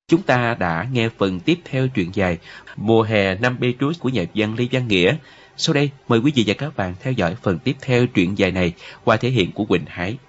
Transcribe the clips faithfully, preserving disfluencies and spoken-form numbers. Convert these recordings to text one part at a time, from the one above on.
Chúng ta đã nghe phần tiếp theo truyện dài Mùa hè năm Petrus của nhà văn Lê Văn Nghĩa. Sau đây, mời quý vị và các bạn theo dõi phần tiếp theo truyện dài này qua thể hiện của Quỳnh Hải.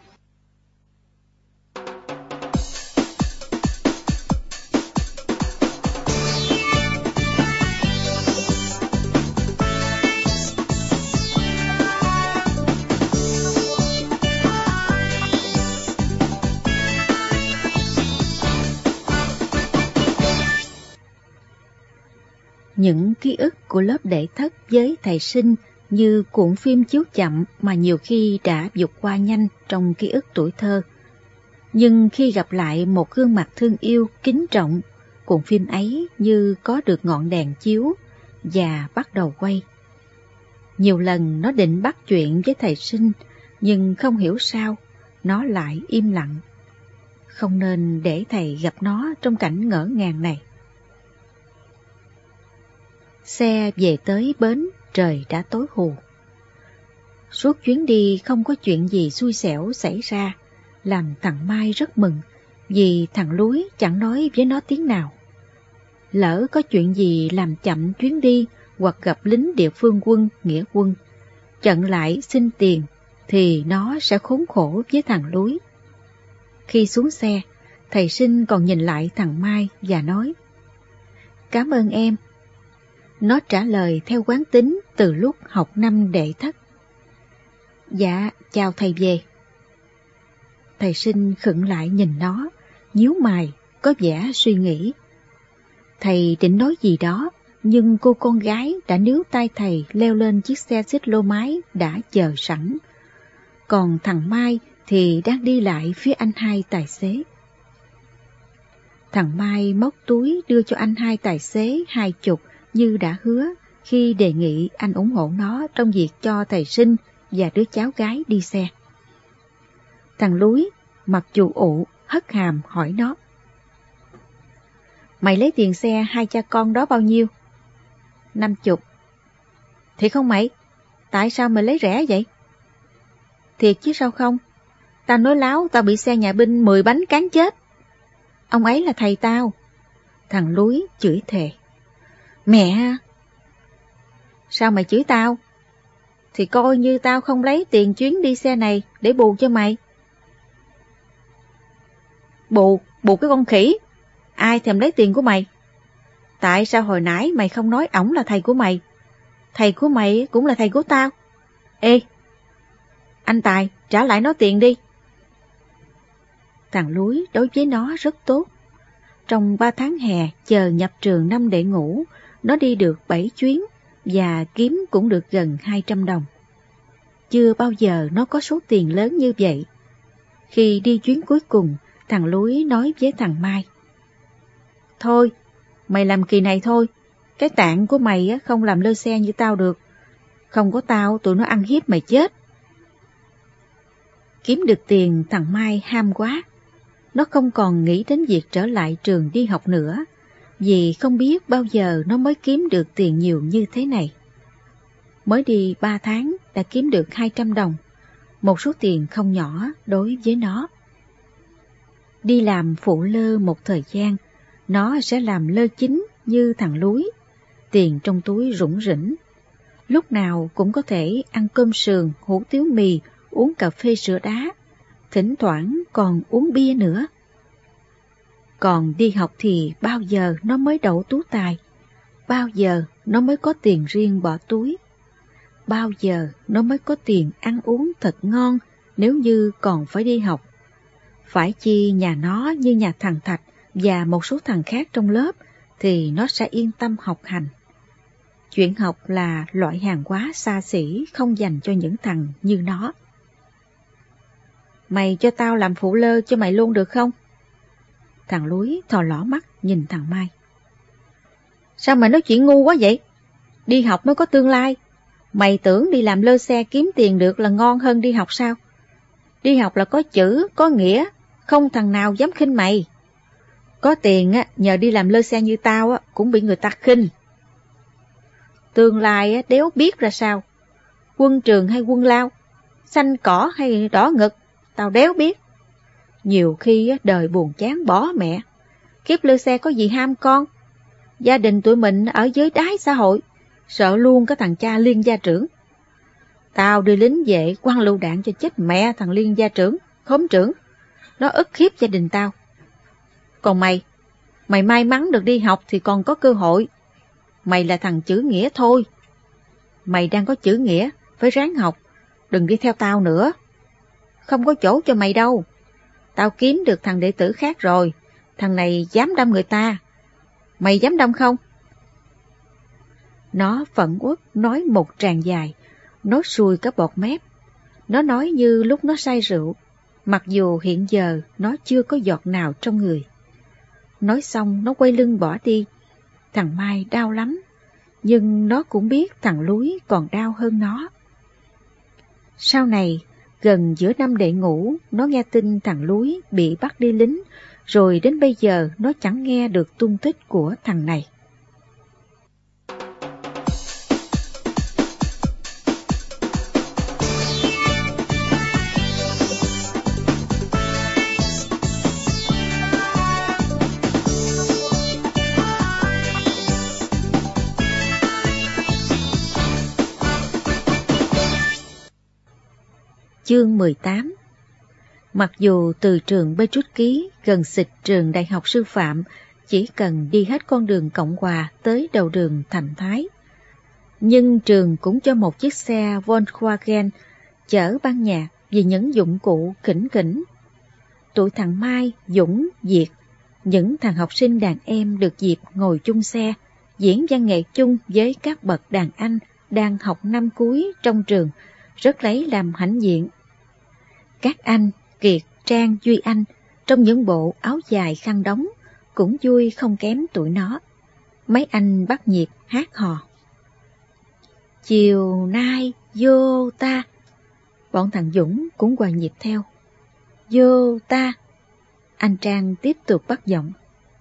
Những ký ức của lớp đệ thất với thầy Sinh như cuộn phim chiếu chậm mà nhiều khi đã vụt qua nhanh trong ký ức tuổi thơ. Nhưng khi gặp lại một gương mặt thương yêu, kính trọng, cuộn phim ấy như có được ngọn đèn chiếu và bắt đầu quay. Nhiều lần nó định bắt chuyện với thầy Sinh, nhưng không hiểu sao, nó lại im lặng. Không nên để thầy gặp nó trong cảnh ngỡ ngàng này. Xe về tới bến, trời đã tối hù. Suốt chuyến đi không có chuyện gì xui xẻo xảy ra, làm thằng Mai rất mừng, vì thằng Lúi chẳng nói với nó tiếng nào. Lỡ có chuyện gì làm chậm chuyến đi hoặc gặp lính địa phương quân, nghĩa quân, chặn lại xin tiền, thì nó sẽ khốn khổ với thằng Lúi. Khi xuống xe, thầy Sinh còn nhìn lại thằng Mai và nói: "Cảm ơn em." Nó trả lời theo quán tính từ lúc học năm đệ thất: "Dạ, chào thầy về." Thầy Sinh khựng lại nhìn nó, nhíu mày, có vẻ suy nghĩ. Thầy định nói gì đó, nhưng cô con gái đã níu tay thầy leo lên chiếc xe xích lô mái đã chờ sẵn. Còn thằng Mai thì đang đi lại phía anh hai tài xế. Thằng Mai móc túi đưa cho anh hai tài xế hai chục như đã hứa khi đề nghị anh ủng hộ nó trong việc cho thầy Sinh và đứa cháu gái đi xe. Thằng Lúi mặt chù ụ hất hàm hỏi nó: "Mày lấy tiền xe hai cha con đó bao nhiêu?" Năm chục." "Thiệt không mày? Tại sao mày lấy rẻ vậy?" "Thiệt chứ sao không? Tao nói láo tao bị xe nhà binh mười bánh cán chết. Ông ấy là thầy tao." Thằng Lúi chửi thề: "Mẹ! Sao mày chửi tao? Thì coi như tao không lấy tiền chuyến đi xe này để bù cho mày." "Bù, bù cái con khỉ! Ai thèm lấy tiền của mày? Tại sao hồi nãy mày không nói ổng là thầy của mày? Thầy của mày cũng là thầy của tao. Ê! Anh Tài, trả lại nó tiền đi." Thằng Lúi đối với nó rất tốt. Trong ba tháng hè chờ nhập trường năm đệ ngũ, nó đi được bảy chuyến và kiếm cũng được gần hai trăm đồng. Chưa bao giờ nó có số tiền lớn như vậy. Khi đi chuyến cuối cùng, thằng Lúi nói với thằng Mai: "Thôi, mày làm kỳ này thôi. Cái tạng của mày không làm lơ xe như tao được. Không có tao, tụi nó ăn hiếp mày chết." Kiếm được tiền, thằng Mai ham quá. Nó không còn nghĩ đến việc trở lại trường đi học nữa, vì không biết bao giờ nó mới kiếm được tiền nhiều như thế này. Mới đi ba tháng đã kiếm được hai trăm đồng, một số tiền không nhỏ đối với nó. Đi làm phụ lơ một thời gian, nó sẽ làm lơ chính như thằng Lúi, tiền trong túi rủng rỉnh. Lúc nào cũng có thể ăn cơm sườn, hủ tiếu mì, uống cà phê sữa đá, thỉnh thoảng còn uống bia nữa. Còn đi học thì bao giờ nó mới đậu tú tài, bao giờ nó mới có tiền riêng bỏ túi, bao giờ nó mới có tiền ăn uống thật ngon nếu như còn phải đi học. Phải chi nhà nó như nhà thằng Thạch và một số thằng khác trong lớp thì nó sẽ yên tâm học hành. Chuyện học là loại hàng hóa xa xỉ không dành cho những thằng như nó. "Mày cho tao làm phụ lơ cho mày luôn được không?" Thằng Lúi thò lỏ mắt nhìn thằng Mai. "Sao mày nói chuyện ngu quá vậy? Đi học mới có tương lai. Mày tưởng đi làm lơ xe kiếm tiền được là ngon hơn đi học sao? Đi học là có chữ, có nghĩa, không thằng nào dám khinh mày. Có tiền á, nhờ đi làm lơ xe như tao á, cũng bị người ta khinh. Tương lai á, đéo biết ra sao. Quân trường hay quân lao, xanh cỏ hay đỏ ngực, tao đéo biết. Nhiều khi á, đời buồn chán bỏ mẹ. Kiếp lư xe có gì ham con? Gia đình tụi mình ở dưới đáy xã hội, sợ luôn cái thằng cha liên gia trưởng. Tao đi lính về quăng lựu đạn cho chết mẹ thằng liên gia trưởng, khóm trưởng. Nó ức hiếp gia đình tao. Còn mày, mày may mắn được đi học thì còn có cơ hội. Mày là thằng chữ nghĩa thôi. Mày đang có chữ nghĩa, phải ráng học, đừng đi theo tao nữa. Không có chỗ cho mày đâu. Tao kiếm được thằng đệ tử khác rồi, thằng này dám đâm người ta. Mày dám đâm không? Nó phẫn uất nói một tràng dài, nó sùi cả bọt mép. Nó nói như lúc nó say rượu, mặc dù hiện giờ nó chưa có giọt nào trong người. Nói xong nó quay lưng bỏ đi. Thằng Mai đau lắm, nhưng nó cũng biết thằng Lúi còn đau hơn nó. Sau này, gần giữa năm đệ ngũ, nó nghe tin thằng Lúi bị bắt đi lính, rồi đến bây giờ nó chẳng nghe được tung tích của thằng này. Chương mười tám. Mặc dù từ trường Petrusci gần xịt trường Đại học Sư phạm, chỉ cần đi hết con đường Cộng Hòa tới đầu đường Thành Thái. Nhưng trường cũng cho một chiếc xe Volkswagen chở ban nhạc vì những dụng cụ khỉnh khỉnh. Tụi thằng Mai, Dũng, Việt, những thằng học sinh đàn em được dịp ngồi chung xe, diễn văn nghệ chung với các bậc đàn anh đang học năm cuối trong trường, rất lấy làm hãnh diện. Các anh, Kiệt, Trang, Duy Anh, trong những bộ áo dài khăn đóng, cũng vui không kém tụi nó. Mấy anh bắt nhịp hát hò. Chiều nay vô ta. Bọn thằng Dũng cũng hòa nhịp theo. Vô ta. Anh Trang tiếp tục bắt giọng.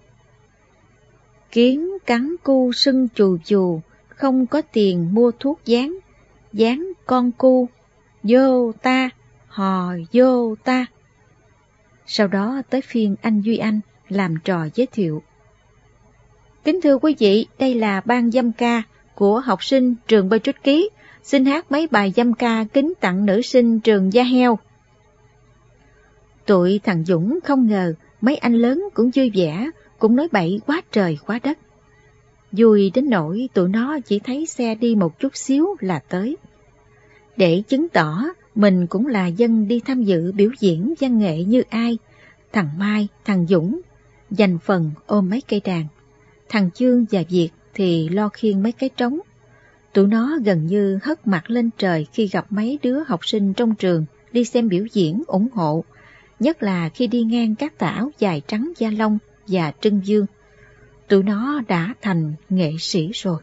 Kiến cắn cu sưng chù chù, không có tiền mua thuốc dán, dán con cu. Vô ta, hò vô ta. Sau đó tới phiên anh Duy Anh làm trò giới thiệu. Kính thưa quý vị, đây là ban dâm ca của học sinh trường Petrusci, xin hát mấy bài dâm ca kính tặng nữ sinh trường Gia Heo. Tụi thằng Dũng không ngờ mấy anh lớn cũng vui vẻ, cũng nói bậy quá trời quá đất. Vui đến nỗi tụi nó chỉ thấy xe đi một chút xíu là tới. Để chứng tỏ mình cũng là dân đi tham dự biểu diễn văn nghệ như ai, thằng Mai, thằng Dũng dành phần ôm mấy cây đàn, thằng Chương và Việt thì lo khiêng mấy cái trống. Tụi nó gần như hất mặt lên trời khi gặp mấy đứa học sinh trong trường đi xem biểu diễn ủng hộ, nhất là khi đi ngang các tà áo dài trắng da lông và trưng dương. Tụi nó đã thành nghệ sĩ rồi.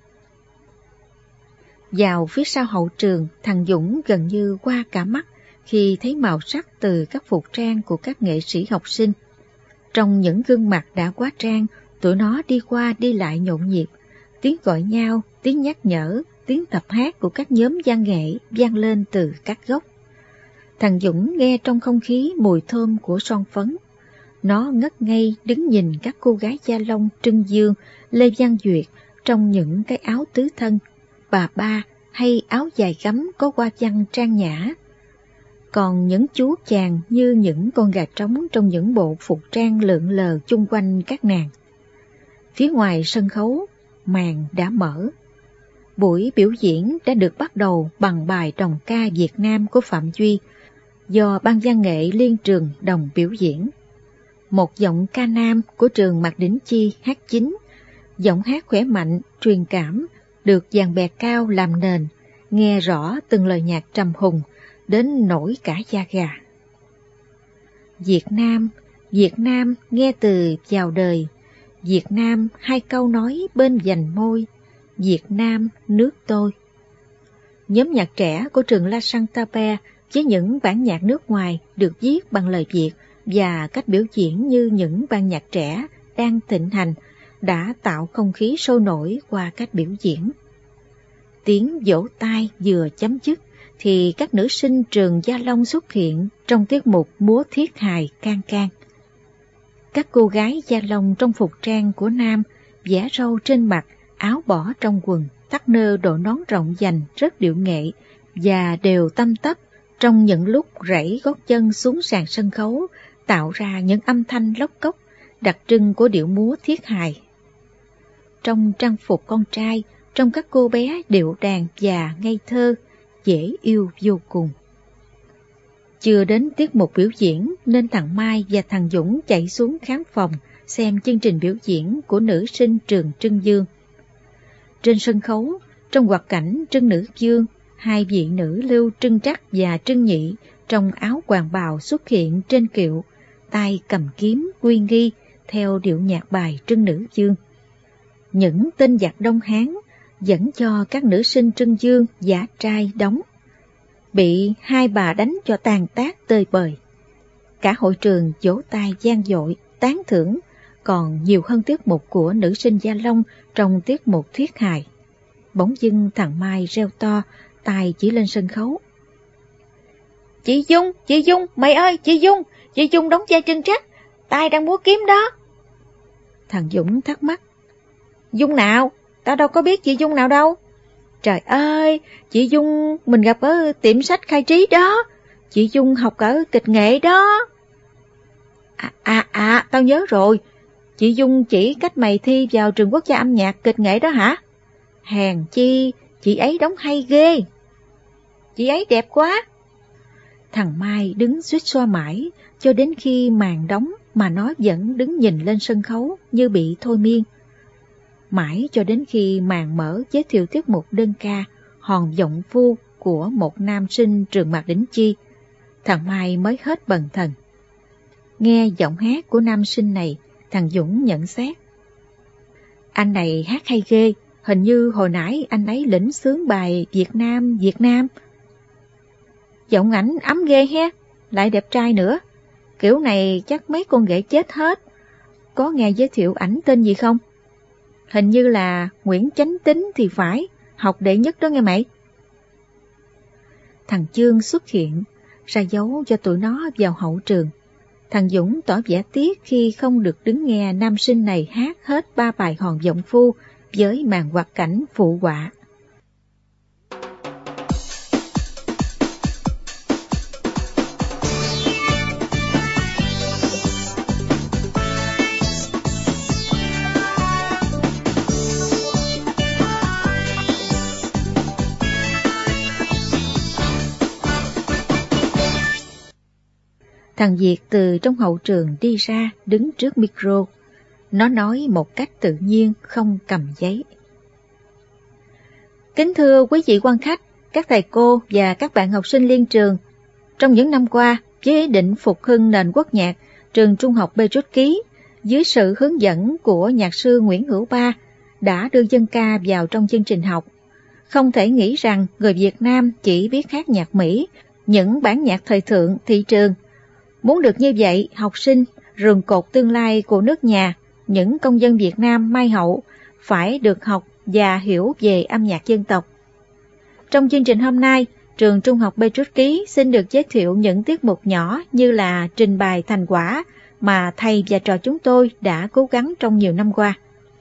Vào phía sau hậu trường, thằng Dũng gần như qua cả mắt khi thấy màu sắc từ các phục trang của các nghệ sĩ học sinh. Trong những gương mặt đã quá trang, tụi nó đi qua đi lại nhộn nhịp, tiếng gọi nhau, tiếng nhắc nhở, tiếng tập hát của các nhóm văn nghệ vang lên từ các góc. Thằng Dũng nghe trong không khí mùi thơm của son phấn. Nó ngất ngây đứng nhìn các cô gái da lông Trưng Dương, Lê Văn Duyệt trong những cái áo tứ thân, bà ba hay áo dài gấm có hoa văn trang nhã. Còn những chú chàng như những con gà trống trong những bộ phục trang lượn lờ chung quanh các nàng. Phía ngoài sân khấu, màn đã mở. Buổi biểu diễn đã được bắt đầu bằng bài đồng ca Việt Nam của Phạm Duy, do Ban văn nghệ liên trường đồng biểu diễn. Một giọng ca nam của trường Mạc Đỉnh Chi hát chính, giọng hát khỏe mạnh, truyền cảm, được dàn bè cao làm nền, nghe rõ từng lời nhạc trầm hùng, đến nổi cả da gà. Việt Nam, Việt Nam nghe từ chào đời, Việt Nam hai câu nói bên vành môi, Việt Nam nước tôi. Nhóm nhạc trẻ của trường La Sainte-Père với những bản nhạc nước ngoài được viết bằng lời Việt và cách biểu diễn như những ban nhạc trẻ đang thịnh hành đã tạo không khí sôi nổi qua cách biểu diễn. Tiếng vỗ tay vừa chấm dứt thì các nữ sinh trường Gia Long xuất hiện trong tiết mục múa thiết hài can can. Các cô gái da lông trong phục trang của nam, vẽ râu trên mặt, áo bỏ trong quần, thắt nơ đội nón rộng dành rất điệu nghệ và đều tăm tắp trong những lúc rảy gót chân xuống sàn sân khấu, tạo ra những âm thanh lóc cốc đặc trưng của điệu múa thiết hài. Trong trang phục con trai, trong các cô bé điệu đàn và ngây thơ, dễ yêu vô cùng. Chưa đến tiết mục biểu diễn nên thằng Mai và thằng Dũng chạy xuống khán phòng xem chương trình biểu diễn của nữ sinh trường Trưng Dương. Trên sân khấu, trong hoạt cảnh Trưng Nữ Dương, hai vị nữ lưu Trưng Trắc và Trưng Nhị trong áo hoàng bào xuất hiện trên kiệu, tay cầm kiếm uy nghi theo điệu nhạc bài Trưng Nữ Dương. Những tên giặc Đông Hán dẫn cho các nữ sinh Trưng Dương giả trai đóng, bị hai bà đánh cho tàn tác tơi bời. Cả hội trường vỗ tay vang dội, tán thưởng, còn nhiều hơn tiết mục của nữ sinh Gia Long trong tiết mục thuyết hài. Bỗng dưng thằng Mai reo to, tay chỉ lên sân khấu. Chị Dung, chị Dung, mày ơi, chị Dung, chị Dung đóng vai Trưng Trắc, tay đang múa kiếm đó. Thằng Dũng thắc mắc. Dung nào? Tao đâu có biết chị Dung nào đâu. Trời ơi, chị Dung mình gặp ở tiệm sách Khai Trí đó. Chị Dung học ở kịch nghệ đó. À, à, à, tao nhớ rồi. Chị Dung chỉ cách mày thi vào trường quốc gia âm nhạc kịch nghệ đó hả? Hèn chi, chị ấy đóng hay ghê. Chị ấy đẹp quá. Thằng Mai đứng suýt xoa mãi, cho đến khi màn đóng mà nó vẫn đứng nhìn lên sân khấu như bị thôi miên. Mãi cho đến khi màn mở giới thiệu tiết mục đơn ca Hòn Vọng Phu của một nam sinh trường Mạc Đỉnh Chi, thằng Mai mới hết bần thần. Nghe giọng hát của nam sinh này, thằng Dũng nhận xét. Anh này hát hay ghê, hình như hồi nãy anh ấy lĩnh xướng bài Việt Nam, Việt Nam. Giọng ảnh ấm ghê he, lại đẹp trai nữa. Kiểu này chắc mấy con ghẻ chết hết. Có nghe giới thiệu ảnh tên gì không? Hình như là Nguyễn Chánh Tín thì phải, học đệ nhất đó nghe mày. Thằng Chương xuất hiện, ra dấu cho tụi nó vào hậu trường. Thằng Dũng tỏ vẻ tiếc khi không được đứng nghe nam sinh này hát hết ba bài Hòn Vọng Phu với màn hoạt cảnh phụ họa. Thằng Việt từ trong hậu trường đi ra, đứng trước micro. Nó nói một cách tự nhiên, không cầm giấy. Kính thưa quý vị quan khách, các thầy cô và các bạn học sinh liên trường. Trong những năm qua, với ý định phục hưng nền quốc nhạc, trường Trung học Petrus Ký, dưới sự hướng dẫn của nhạc sư Nguyễn Hữu Ba, đã đưa dân ca vào trong chương trình học. Không thể nghĩ rằng người Việt Nam chỉ biết hát nhạc Mỹ, những bản nhạc thời thượng, thị trường. Muốn được như vậy, học sinh, rường cột tương lai của nước nhà, những công dân Việt Nam mai hậu, phải được học và hiểu về âm nhạc dân tộc. Trong chương trình hôm nay, trường Trung học Petrus Ký xin được giới thiệu những tiết mục nhỏ như là trình bày thành quả mà thầy và trò chúng tôi đã cố gắng trong nhiều năm qua.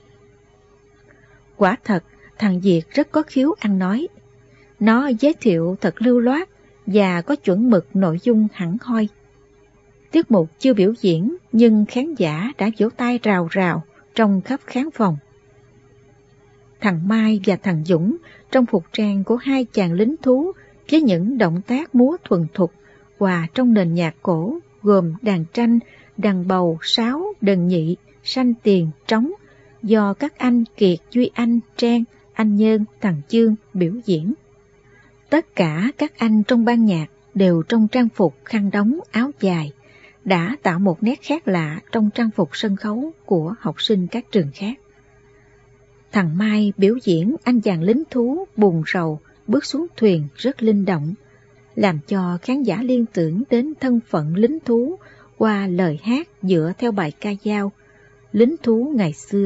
Quả thật, thằng Việt rất có khiếu ăn nói. Nó giới thiệu thật lưu loát và có chuẩn mực nội dung hẳn hoi. Tiết mục chưa biểu diễn nhưng khán giả đã vỗ tay rào rào trong khắp khán phòng. Thằng Mai và thằng Dũng trong phục trang của hai chàng lính thú với những động tác múa thuần thục hòa trong nền nhạc cổ gồm đàn tranh, đàn bầu, sáo, đờn nhị, sanh tiền, trống do các anh Kiệt, Duy Anh, Trang, Anh Nhơn, thằng Chương biểu diễn. Tất cả các anh trong ban nhạc đều trong trang phục khăn đóng áo dài, đã tạo một nét khác lạ trong trang phục sân khấu của học sinh các trường khác. Thằng Mai biểu diễn anh chàng lính thú buồn rầu bước xuống thuyền rất linh động, làm cho khán giả liên tưởng đến thân phận lính thú qua lời hát dựa theo bài ca dao lính thú ngày xưa.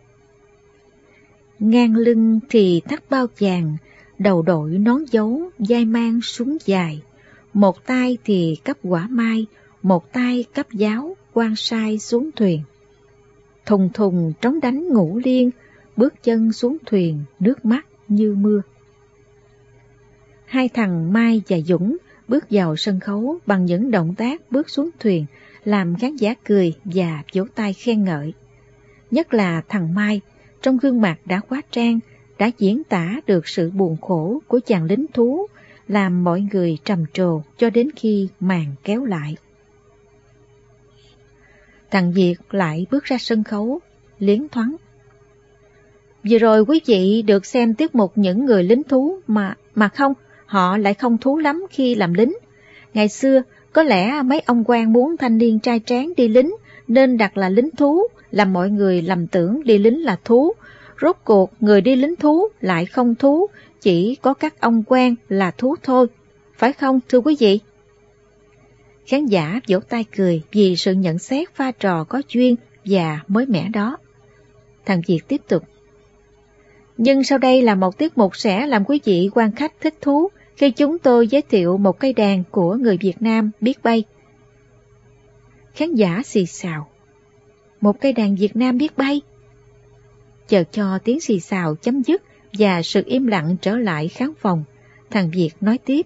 Ngang lưng thì thắt bao vàng, đầu đội nón dấu, vai mang súng dài, một tay thì cấp quả mai, một tay cấp giáo, quan sai xuống thuyền. Thùng thùng trống đánh ngũ liên, bước chân xuống thuyền, nước mắt như mưa. Hai thằng Mai và Dũng bước vào sân khấu bằng những động tác bước xuống thuyền, làm khán giả cười và vỗ tay khen ngợi. Nhất là thằng Mai, trong gương mặt đã hóa trang, đã diễn tả được sự buồn khổ của chàng lính thú, làm mọi người trầm trồ cho đến khi màn kéo lại. Thằng Việt lại bước ra sân khấu, liến thoáng. Vừa rồi quý vị được xem tiết mục những người lính thú mà mà không, họ lại không thú lắm khi làm lính. Ngày xưa, có lẽ mấy ông quan muốn thanh niên trai tráng đi lính nên đặt là lính thú, làm mọi người lầm tưởng đi lính là thú. Rốt cuộc người đi lính thú lại không thú, chỉ có các ông quan là thú thôi. Phải không thưa quý vị? Khán giả vỗ tay cười vì sự nhận xét pha trò có duyên và mới mẻ đó. Thằng Việt tiếp tục. Nhưng sau đây là một tiết mục sẽ làm quý vị quan khách thích thú khi chúng tôi giới thiệu một cây đàn của người Việt Nam biết bay. Khán giả xì xào. Một cây đàn Việt Nam biết bay? Chờ cho tiếng xì xào chấm dứt và sự im lặng trở lại khán phòng, thằng Việt nói tiếp.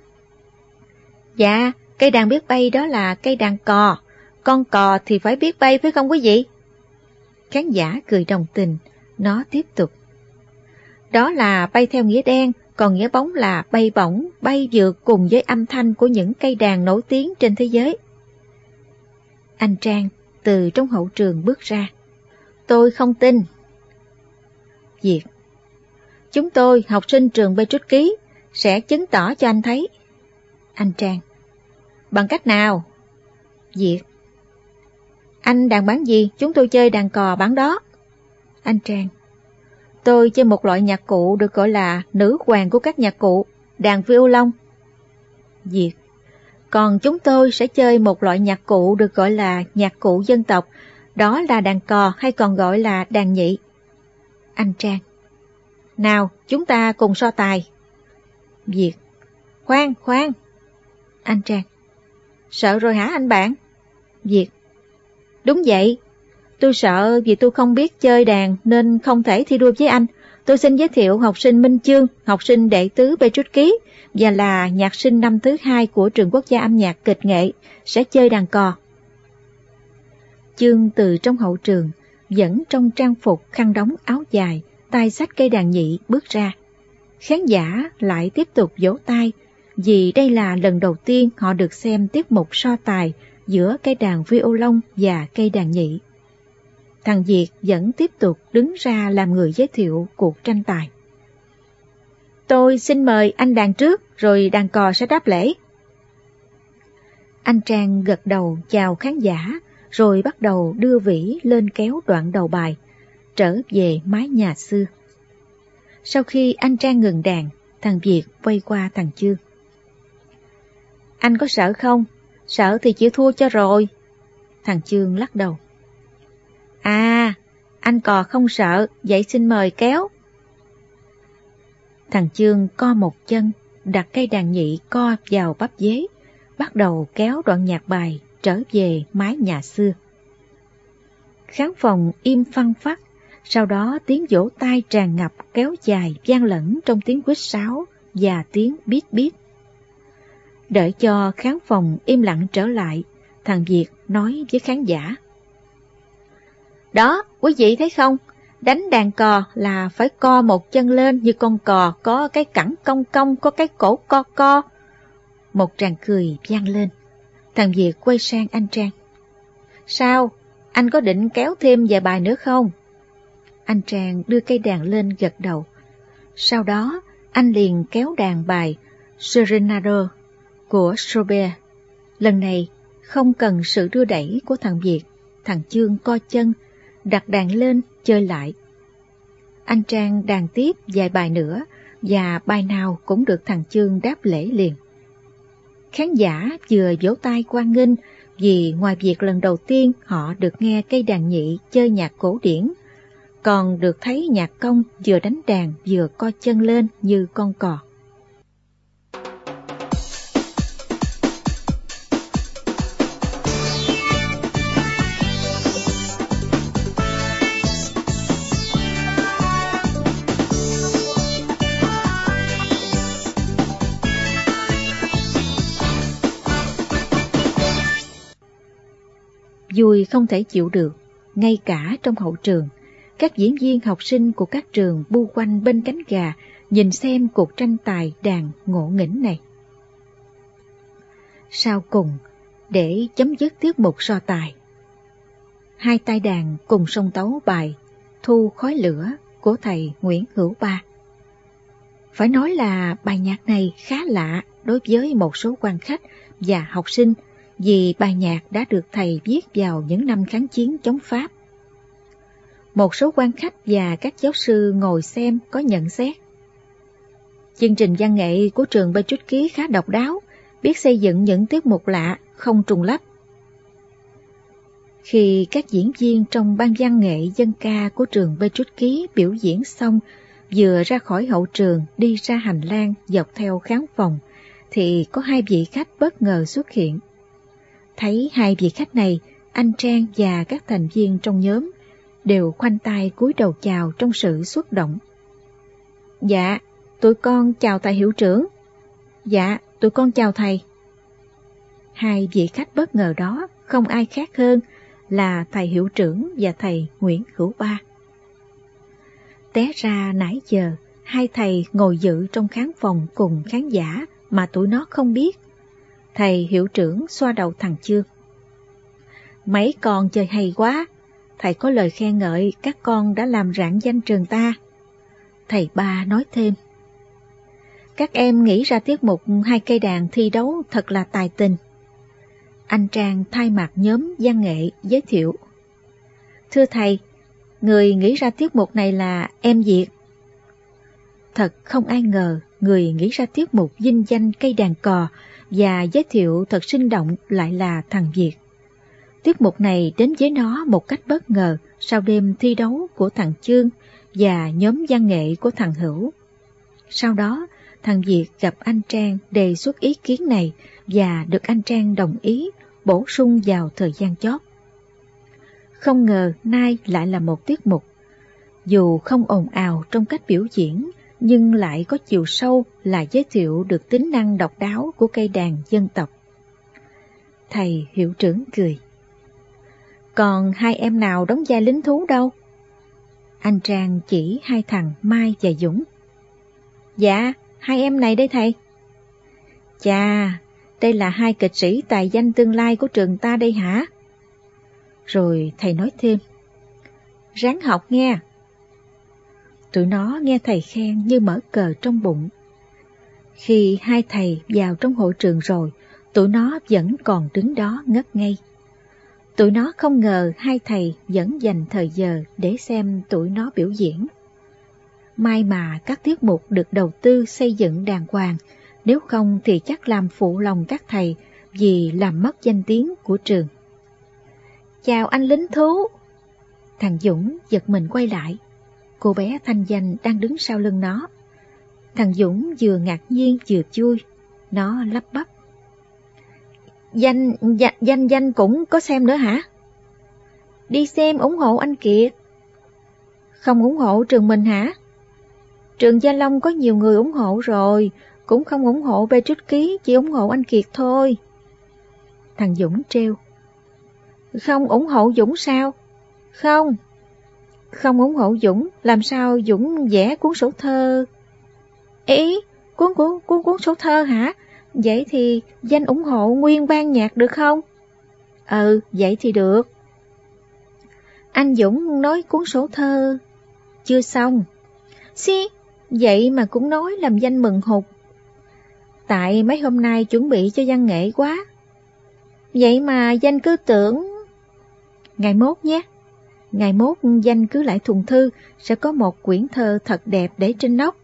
Dạ, cây đàn biết bay đó là cây đàn cò. Con cò thì phải biết bay phải không quý vị? Khán giả cười đồng tình, nó tiếp tục. Đó là bay theo nghĩa đen, còn nghĩa bóng là bay bổng, bay vượt cùng với âm thanh của những cây đàn nổi tiếng trên thế giới. Anh Trang từ trong hậu trường bước ra. Tôi không tin. Việt. Chúng tôi, học sinh trường Petrus Ký, sẽ chứng tỏ cho anh thấy. Anh Trang. Bằng cách nào? Việt. Anh đàn bán gì? Chúng tôi chơi đàn cò bán đó. Anh Trang. Tôi chơi một loại nhạc cụ được gọi là nữ hoàng của các nhạc cụ, đàn violon. Việt. Còn chúng tôi sẽ chơi một loại nhạc cụ được gọi là nhạc cụ dân tộc, đó là đàn cò hay còn gọi là đàn nhị. Anh Trang. Nào, chúng ta cùng so tài. Việt. Khoan, khoan. Anh Trang. Sợ rồi hả anh bạn? Việt. Đúng vậy. Tôi sợ vì tôi không biết chơi đàn nên không thể thi đua với anh. Tôi xin giới thiệu học sinh Minh Chương, học sinh đệ tứ Petrus Ký và là nhạc sinh năm thứ hai của trường quốc gia âm nhạc kịch nghệ, sẽ chơi đàn cò. Chương từ trong hậu trường, vẫn trong trang phục khăn đóng áo dài, tay xách cây đàn nhị bước ra. Khán giả lại tiếp tục vỗ tay vì đây là lần đầu tiên họ được xem tiết mục so tài giữa cây đàn violon và cây đàn nhị. Thằng Việt vẫn tiếp tục đứng ra làm người giới thiệu cuộc tranh tài. Tôi xin mời anh đàn trước, rồi đàn cò sẽ đáp lễ. Anh Trang gật đầu chào khán giả, rồi bắt đầu đưa vĩ lên kéo đoạn đầu bài, trở về mái nhà xưa. Sau khi anh Trang ngừng đàn, thằng Việt quay qua thằng Chương. Anh có sợ không? Sợ thì chịu thua cho rồi. Thằng Chương lắc đầu. À, anh cò không sợ, vậy xin mời kéo. Thằng Chương co một chân, đặt cây đàn nhị co vào bắp dế, bắt đầu kéo đoạn nhạc bài trở về mái nhà xưa. Khán phòng im phăng phắc, sau đó tiếng vỗ tay tràn ngập kéo dài vang lẫn trong tiếng huýt sáo và tiếng bít bít. Đợi cho khán phòng im lặng trở lại, thằng Việt nói với khán giả. Đó, quý vị thấy không? Đánh đàn cò là phải co một chân lên như con cò, có cái cẳng cong cong, có cái cổ co co. Một tràng cười vang lên. Thằng Việt quay sang anh Trang. Sao? Anh có định kéo thêm vài bài nữa không? Anh Trang đưa cây đàn lên gật đầu. Sau đó, anh liền kéo đàn bài Serenado của Schubert. Lần này, không cần sự đưa đẩy của thằng Việt, thằng Chương co chân, đặt đàn lên chơi lại. Anh Trang đàn tiếp vài bài nữa và bài nào cũng được thằng Chương đáp lễ liền. Khán giả vừa vỗ tay hoan nghênh vì ngoài việc lần đầu tiên họ được nghe cây đàn nhị chơi nhạc cổ điển, còn được thấy nhạc công vừa đánh đàn vừa co chân lên như con cò. Vui không thể chịu được, ngay cả trong hậu trường, các diễn viên học sinh của các trường bu quanh bên cánh gà nhìn xem cuộc tranh tài đàn ngộ nghĩnh này. Sau cùng, để chấm dứt tiết mục so tài, hai tay đàn cùng song tấu bài Thu Khói Lửa của thầy Nguyễn Hữu Ba. Phải nói là bài nhạc này khá lạ đối với một số quan khách và học sinh, vì bài nhạc đã được thầy viết vào những năm kháng chiến chống Pháp. Một số quan khách và các giáo sư ngồi xem có nhận xét: chương trình văn nghệ của trường Petrus Ký khá độc đáo, biết xây dựng những tiết mục lạ, không trùng lắp. Khi các diễn viên trong ban văn nghệ dân ca của trường Petrus Ký biểu diễn xong, vừa ra khỏi hậu trường đi ra hành lang dọc theo khán phòng, thì có hai vị khách bất ngờ xuất hiện. Thấy hai vị khách này, anh Trang và các thành viên trong nhóm đều khoanh tay cúi đầu chào trong sự xúc động. Dạ, tụi con chào thầy hiệu trưởng. Dạ, tụi con chào thầy. Hai vị khách bất ngờ đó không ai khác hơn là thầy hiệu trưởng và thầy Nguyễn Hữu Ba. Té ra nãy giờ, hai thầy ngồi dự trong khán phòng cùng khán giả mà tụi nó không biết. Thầy hiệu trưởng xoa đầu thằng Chương. Mấy con chơi hay quá, thầy có lời khen ngợi các con đã làm rạng danh trường ta. Thầy Ba nói thêm: các em nghĩ ra tiết mục hai cây đàn thi đấu thật là tài tình. Anh Trang thay mặt nhóm văn nghệ giới thiệu: thưa thầy, người nghĩ ra tiết mục này là em Việt. Thật không ai ngờ người nghĩ ra tiết mục vinh danh cây đàn cò và giới thiệu thật sinh động lại là thằng Việt. Tiết mục này đến với nó một cách bất ngờ sau đêm thi đấu của thằng Chương và nhóm văn nghệ của thằng Hữu. Sau đó, thằng Việt gặp anh Trang đề xuất ý kiến này và được anh Trang đồng ý bổ sung vào thời gian chót. Không ngờ nay lại là một tiết mục, dù không ồn ào trong cách biểu diễn, nhưng lại có chiều sâu là giới thiệu được tính năng độc đáo của cây đàn dân tộc. Thầy hiệu trưởng cười: còn hai em nào đóng vai lính thú đâu? Anh Trang chỉ hai thằng Mai và Dũng. Dạ, hai em này đây thầy. Chà, đây là hai kịch sĩ tài danh tương lai của trường ta đây hả? Rồi thầy nói thêm: ráng học nghe. Tụi nó nghe thầy khen như mở cờ trong bụng. Khi hai thầy vào trong hội trường rồi, tụi nó vẫn còn đứng đó ngất ngây. Tụi nó không ngờ hai thầy vẫn dành thời giờ để xem tụi nó biểu diễn. May mà các tiết mục được đầu tư xây dựng đàng hoàng, nếu không thì chắc làm phụ lòng các thầy vì làm mất danh tiếng của trường. Chào anh lính thú. Thằng Dũng giật mình quay lại. Cô bé Thanh Danh đang đứng sau lưng nó. Thằng Dũng vừa ngạc nhiên vừa vui. Nó lắp bắp: Danh, danh, danh, danh cũng có xem nữa hả? Đi xem ủng hộ anh Kiệt. Không ủng hộ trường mình hả? Trường Gia Long có nhiều người ủng hộ rồi, cũng không ủng hộ Petrus Ký, chỉ ủng hộ anh Kiệt thôi. Thằng Dũng trêu: Không ủng hộ Dũng sao? Không. Không ủng hộ Dũng, làm sao Dũng vẽ cuốn sổ thơ? Ý, cuốn, cuốn, cuốn, cuốn sổ thơ hả? Vậy thì Danh ủng hộ nguyên ban nhạc được không? Ừ, vậy thì được. Anh Dũng nói cuốn sổ thơ chưa xong. Xí, vậy mà cũng nói làm Danh mừng hụt. Tại mấy hôm nay chuẩn bị cho văn nghệ quá. Vậy mà Danh cứ tưởng... Ngày mốt nhé. Ngày mốt Danh cứ lại thùng thư, sẽ có một quyển thơ thật đẹp để trên nóc.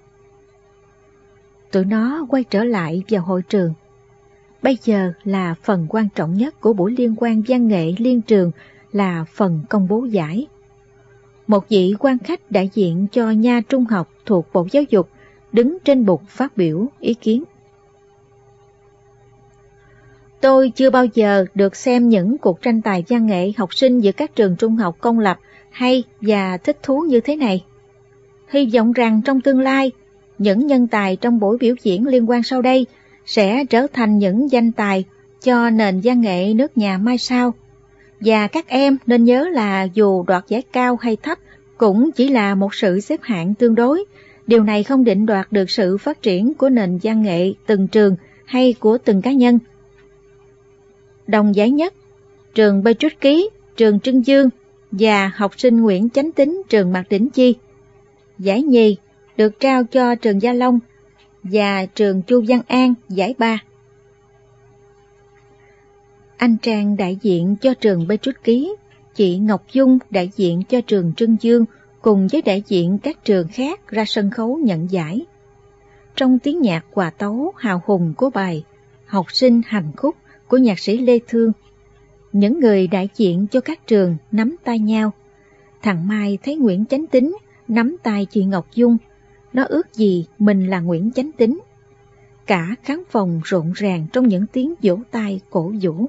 Tụi nó quay trở lại vào hội trường. Bây giờ là phần quan trọng nhất của buổi liên hoan văn nghệ liên trường, là phần công bố giải. Một vị quan khách đại diện cho nha trung học thuộc Bộ Giáo dục đứng trên bục phát biểu ý kiến. Tôi chưa bao giờ được xem những cuộc tranh tài văn nghệ học sinh giữa các trường trung học công lập hay và thích thú như thế này. Hy vọng rằng trong tương lai, những nhân tài trong buổi biểu diễn liên hoan sau đây sẽ trở thành những danh tài cho nền văn nghệ nước nhà mai sau. Và các em nên nhớ là dù đoạt giải cao hay thấp cũng chỉ là một sự xếp hạng tương đối. Điều này không định đoạt được sự phát triển của nền văn nghệ từng trường hay của từng cá nhân. Đồng giải nhất, trường Petrus Ký, trường Trưng Dương và học sinh Nguyễn Chánh Tín, trường Mạc Đỉnh Chi. Giải nhì được trao cho trường Gia Long và trường Chu Văn An, giải ba. Anh Trang đại diện cho trường Petrus Ký, chị Ngọc Dung đại diện cho trường Trưng Dương cùng với đại diện các trường khác ra sân khấu nhận giải. Trong tiếng nhạc hòa tấu hào hùng của bài Học sinh hành khúc của nhạc sĩ Lê Thương, những người đại diện cho các trường nắm tay nhau. Thằng Mai thấy Nguyễn Chánh Tín nắm tay chị Ngọc Dung, nó ước gì mình là Nguyễn Chánh Tín. Cả khán phòng rộn ràng trong những tiếng vỗ tay cổ vũ.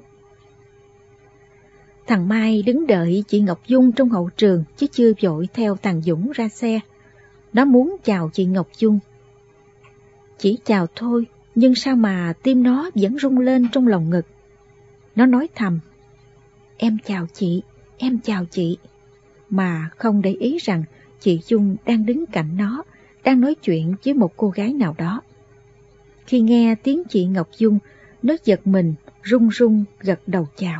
Thằng Mai đứng đợi chị Ngọc Dung trong hậu trường chứ chưa vội theo thằng Dũng ra xe. Nó muốn chào chị Ngọc Dung. Chỉ chào thôi, nhưng sao mà tim nó vẫn rung lên trong lòng ngực. Nó nói thầm, em chào chị, em chào chị, mà không để ý rằng chị Dung đang đứng cạnh nó, đang nói chuyện với một cô gái nào đó. Khi nghe tiếng chị Ngọc Dung, nó giật mình, run run gật đầu chào.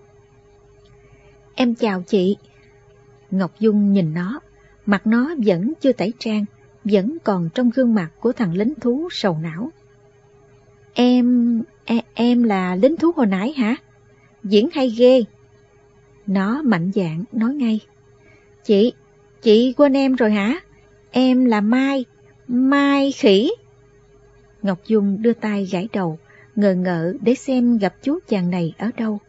Em chào chị. Ngọc Dung nhìn nó, mặt nó vẫn chưa tẩy trang, vẫn còn trong gương mặt của thằng lính thú sầu não. Em, em, em là lính thú hồi nãy hả? Diễn hay ghê. Nó mạnh dạn nói ngay. Chị, chị quên em rồi hả? Em là Mai, Mai Khỉ. Ngọc Dung đưa tay gãi đầu, ngờ ngợ để xem gặp chú chàng này ở đâu.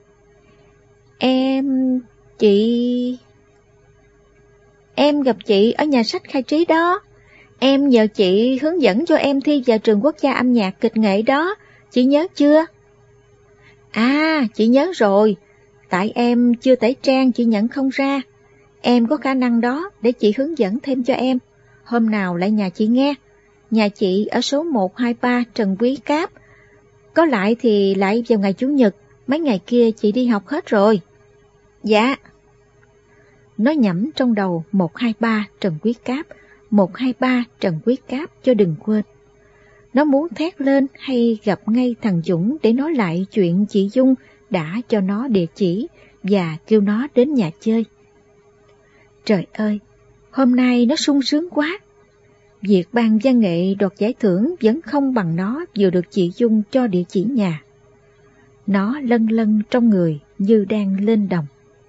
Em, chị... Em gặp chị ở nhà sách Khai Trí đó. Em nhờ chị hướng dẫn cho em thi vào trường quốc gia âm nhạc kịch nghệ đó. Chị nhớ chưa? À, chị nhớ rồi. Tại em chưa tẩy trang chị nhận không ra. Em có khả năng đó để chị hướng dẫn thêm cho em. Hôm nào lại nhà chị nghe. Nhà chị ở số một hai ba Trần Quý Cáp. Có lại thì lại vào ngày Chủ nhật. Mấy ngày kia chị đi học hết rồi. Dạ. Nó nhẩm trong đầu một hai ba Trần Quý Cáp, một hai ba Trần Quý Cáp cho đừng quên. Nó muốn thét lên hay gặp ngay thằng Dũng để nói lại chuyện chị Dung đã cho nó địa chỉ và kêu nó đến nhà chơi. Trời ơi, hôm nay nó sung sướng quá. Việc ban văn nghệ đoạt giải thưởng vẫn không bằng nó vừa được chị Dung cho địa chỉ nhà. Nó lân lân trong người như đang lên đồng.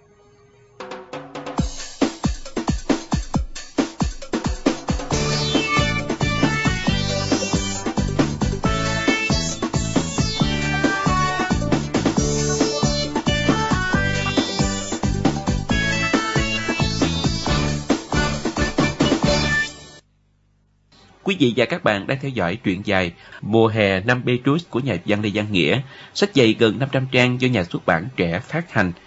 Quý vị và các bạn đang theo dõi truyện dài Mùa hè năm Petrus của nhà văn Lê Văn Nghĩa, sách dày gần năm trăm trang do nhà xuất bản Trẻ phát hành.